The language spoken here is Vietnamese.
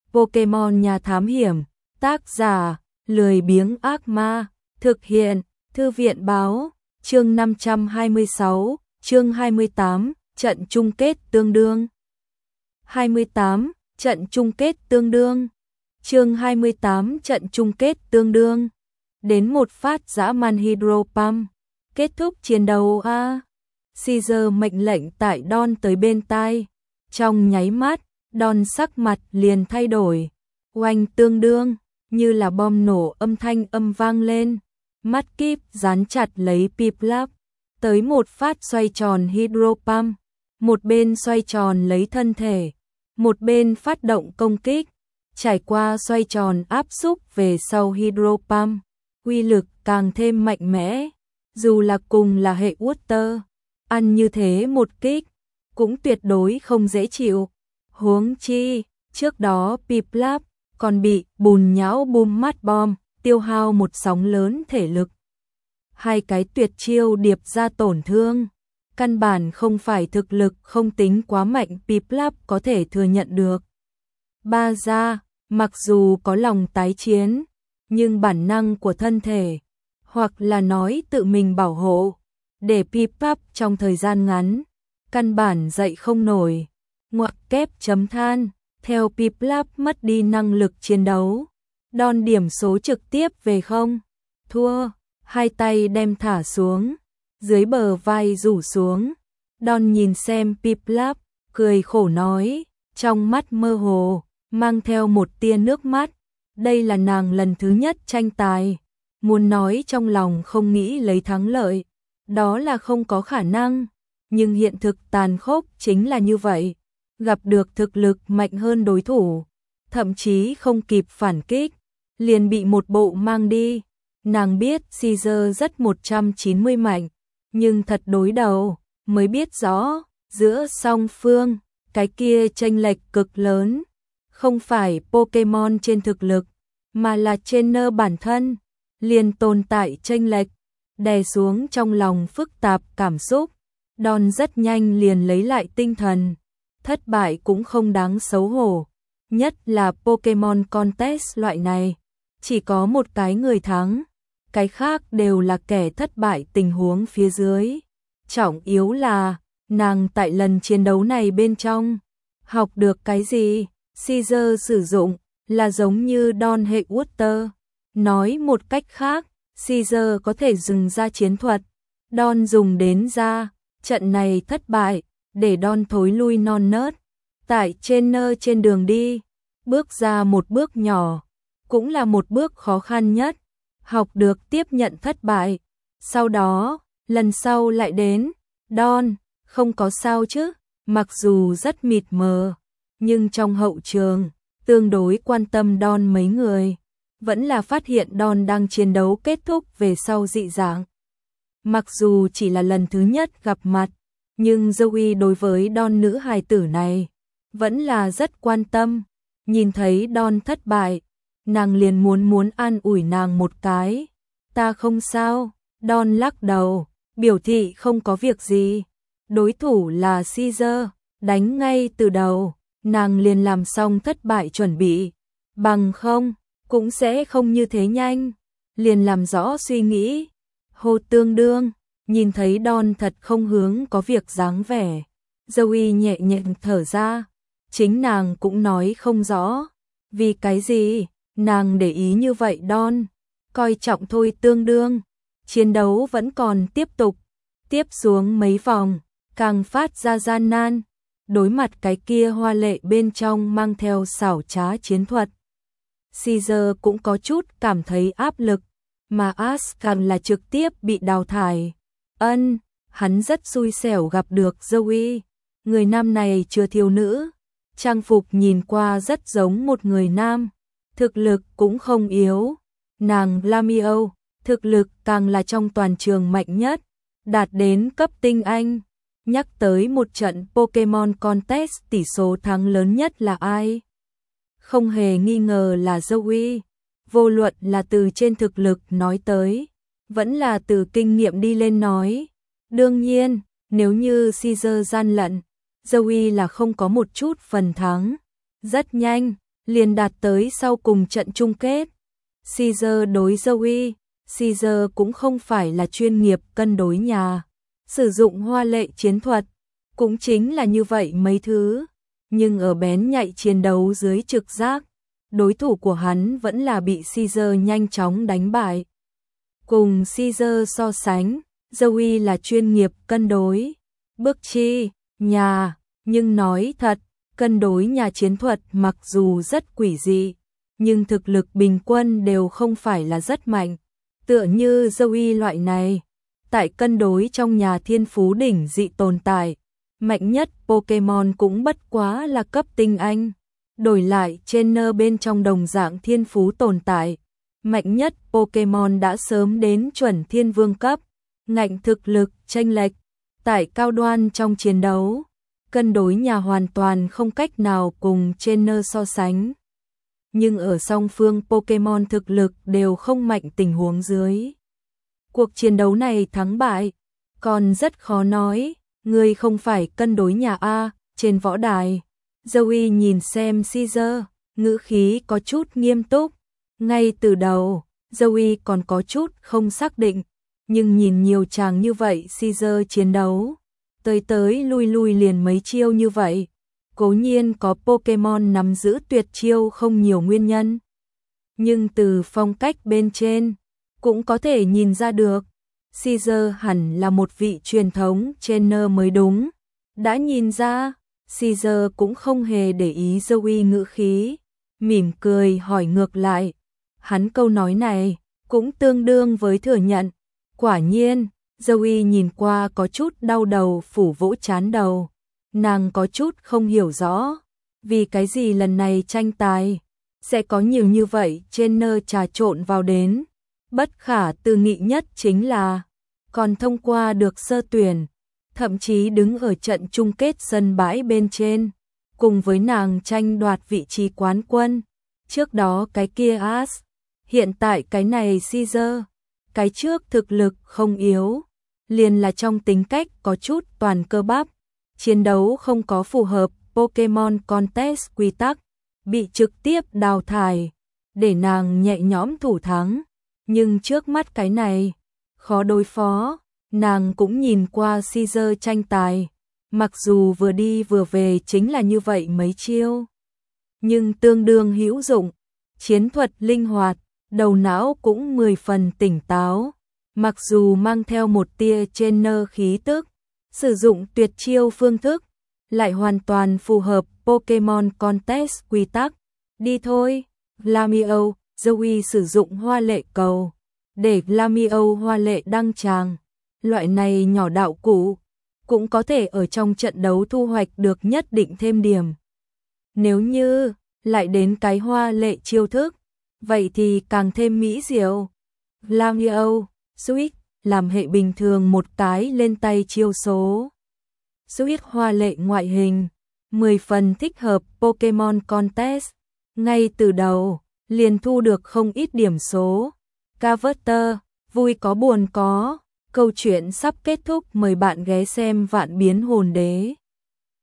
Pokemon Nhà Thám Hiểm, tác giả, lười biếng ác ma, thực hiện, Thư viện báo, chương 526, chương 28, trận chung kết tương đương. 28, trận chung kết tương đương. Chương 28 trận chung kết tương đương. Đến một phát dã man Hydro Pump. Kết thúc chiến đấu a. Caesar mệnh lệnh tại Don tới bên tai. Trong nháy mắt, Don sắc mặt liền thay đổi. Oanh tương đương, như là bom nổ âm thanh vang lên. Mắt kíp dán chặt lấy Piplup. Tới một phát xoay tròn Hydro Pump. Một bên xoay tròn lấy thân thể. Một bên phát động công kích. Trải qua xoay tròn áp xúc về sau Hydro Pump, uy lực càng thêm mạnh mẽ. Dù là cùng là hệ Water, ăn như thế một kích, cũng tuyệt đối không dễ chịu. Huống chi, trước đó Piplup còn bị bùn nhão Boom Mát Bomb tiêu hao một sóng lớn thể lực. Hai cái tuyệt chiêu điệp ra tổn thương, căn bản không phải thực lực không tính quá mạnh Piplup có thể thừa nhận được. Ba ra, mặc dù có lòng tái chiến, nhưng bản năng của thân thể, hoặc là nói tự mình bảo hộ, để Piplup trong thời gian ngắn, căn bản dậy không nổi. Ngoặc kép chấm than, theo Piplup mất đi năng lực chiến đấu, Don điểm số trực tiếp về không. Thua, hai tay đem thả xuống, dưới bờ vai rủ xuống. Don nhìn xem Piplup, cười khổ nói, trong mắt mơ hồ, mang theo một tia nước mắt. Đây là nàng lần thứ nhất tranh tài. Muốn nói trong lòng không nghĩ lấy thắng lợi, đó là không có khả năng. Nhưng hiện thực tàn khốc chính là như vậy. Gặp được thực lực mạnh hơn đối thủ, thậm chí không kịp phản kích, liền bị một bộ mang đi. Nàng biết Caesar rất 190 mạnh, nhưng thật đối đầu, mới biết rõ, giữa song phương, cái kia chênh lệch cực lớn. Không phải Pokemon trên thực lực, mà là trainer bản thân, liền tồn tại chênh lệch, đè xuống trong lòng phức tạp cảm xúc. Don rất nhanh liền lấy lại tinh thần, thất bại cũng không đáng xấu hổ, nhất là Pokemon Contest loại này, chỉ có một cái người thắng, cái khác đều là kẻ thất bại tình huống phía dưới. Trọng yếu là, nàng tại lần chiến đấu này bên trong, học được cái gì? Caesar sử dụng là giống như Don hệ Water. Nói một cách khác, Caesar có thể dùng ra chiến thuật, Don dùng đến ra. Trận này thất bại, để Don thối lui non nớt. Tại trên đường đi, bước ra một bước nhỏ, cũng là một bước khó khăn nhất. Học được tiếp nhận thất bại. Sau đó, lần sau lại đến. Don, không có sao chứ, mặc dù rất mịt mờ, nhưng trong hậu trường, tương đối quan tâm Don mấy người, vẫn là phát hiện Don đang chiến đấu kết thúc về sau dị dạng. Mặc dù chỉ là lần thứ nhất gặp mặt, nhưng Zoe đối với Don nữ hài tử này, vẫn là rất quan tâm. Nhìn thấy Don thất bại, nàng liền muốn an ủi nàng một cái. Ta không sao, Don lắc đầu, biểu thị không có việc gì. Đối thủ là Caesar, đánh ngay từ đầu, nàng liền làm xong thất bại chuẩn bị. Bằng không, cũng sẽ không như thế nhanh. Liền làm rõ suy nghĩ. Hô tương đương, nhìn thấy Don thật không hướng có việc dáng vẻ. Zoe nhẹ nhàng thở ra, chính nàng cũng nói không rõ. Vì cái gì, nàng để ý như vậy Don, coi trọng thôi tương đương. Chiến đấu vẫn còn tiếp tục, tiếp xuống mấy vòng, càng phát ra gian nan. Đối mặt cái kia hoa lệ bên trong mang theo xảo trá chiến thuật, Caesar cũng có chút cảm thấy áp lực. Mà Ash càng là trực tiếp bị đào thải. Hắn rất xui xẻo gặp được Zoe. Người nam này chưa thiếu nữ, trang phục nhìn qua rất giống một người nam, thực lực cũng không yếu. Nàng Lamio, thực lực càng là trong toàn trường mạnh nhất, đạt đến cấp tinh anh. Nhắc tới một trận Pokemon Contest, tỷ số thắng lớn nhất là ai? Không hề nghi ngờ là Zoe. Vô luận là từ trên thực lực nói tới, vẫn là từ kinh nghiệm đi lên nói. Đương nhiên, nếu như Caesar gian lận, Zoe là không có một chút phần thắng. Rất nhanh, liền đạt tới sau cùng trận chung kết. Caesar đối Zoe, Caesar cũng không phải là chuyên nghiệp cân đối nhà, sử dụng hoa lệ chiến thuật, cũng chính là như vậy mấy thứ, nhưng ở bén nhạy chiến đấu dưới trực giác, đối thủ của hắn vẫn là bị Caesar nhanh chóng đánh bại. Cùng Caesar so sánh, Zoe là chuyên nghiệp cân đối, bước chi, nhà, nhưng nói thật, cân đối nhà chiến thuật mặc dù rất quỷ dị, nhưng thực lực bình quân đều không phải là rất mạnh. Tựa như Zoe loại này, tại cân đối trong nhà thiên phú đỉnh dị tồn tại, mạnh nhất Pokemon cũng bất quá là cấp tinh anh. Đổi lại trainer bên trong đồng dạng thiên phú tồn tại, mạnh nhất Pokemon đã sớm đến chuẩn thiên vương cấp, ngạnh thực lực chênh lệch, tại cao đoan trong chiến đấu, cân đối nhà hoàn toàn không cách nào cùng trainer so sánh. Nhưng ở song phương Pokemon thực lực đều không mạnh tình huống dưới, cuộc chiến đấu này thắng bại còn rất khó nói, người không phải cân đối nhà A. Trên võ đài, Zoe nhìn xem Caesar, ngữ khí có chút nghiêm túc. Ngay từ đầu, Zoe còn có chút không xác định, nhưng nhìn nhiều chàng như vậy Caesar chiến đấu, tới lui lui liền mấy chiêu như vậy. Cố nhiên có Pokemon nắm giữ tuyệt chiêu không nhiều nguyên nhân, nhưng từ phong cách bên trên, cũng có thể nhìn ra được, Caesar hẳn là một vị truyền thống trainer mới đúng. Đã nhìn ra, Caesar cũng không hề để ý Zoe ngữ khí, mỉm cười hỏi ngược lại. Hắn câu nói này, cũng tương đương với thừa nhận. Quả nhiên, Zoe nhìn qua có chút đau đầu phủ vỗ trán đầu. Nàng có chút không hiểu rõ, vì cái gì lần này tranh tài sẽ có nhiều như vậy trainer trà trộn vào đến. Bất khả tư nghị nhất chính là, còn thông qua được sơ tuyển, thậm chí đứng ở trận chung kết sân bãi bên trên, cùng với nàng tranh đoạt vị trí quán quân. Trước đó cái kia As, hiện tại cái này Caesar, cái trước thực lực không yếu, liền là trong tính cách có chút toàn cơ bắp, chiến đấu không có phù hợp Pokemon Contest quy tắc, bị trực tiếp đào thải, để nàng nhẹ nhõm thủ thắng. Nhưng trước mắt cái này, khó đối phó, nàng cũng nhìn qua Caesar tranh tài, mặc dù vừa đi vừa về chính là như vậy mấy chiêu, nhưng tương đương hữu dụng, chiến thuật linh hoạt, đầu não cũng 10 phần tỉnh táo, mặc dù mang theo một tia trainer khí tức, sử dụng tuyệt chiêu phương thức, lại hoàn toàn phù hợp Pokemon Contest quy tắc. Đi thôi, Lamiao, Zoe sử dụng hoa lệ cầu, để Lamiao hoa lệ đăng tràng. Loại này nhỏ đạo cụ, cũng có thể ở trong trận đấu thu hoạch được nhất định thêm điểm. Nếu như, lại đến cái hoa lệ chiêu thức, vậy thì càng thêm mỹ diệu. Lamiao, Switch, làm hệ bình thường một cái lên tay chiêu số. Switch hoa lệ ngoại hình, 10 phần thích hợp Pokemon Contest. Ngay từ đầu, liền thu được không ít điểm số. Carver, vui có buồn có. Câu chuyện sắp kết thúc, mời bạn ghé xem Vạn Biến Hồn Đế.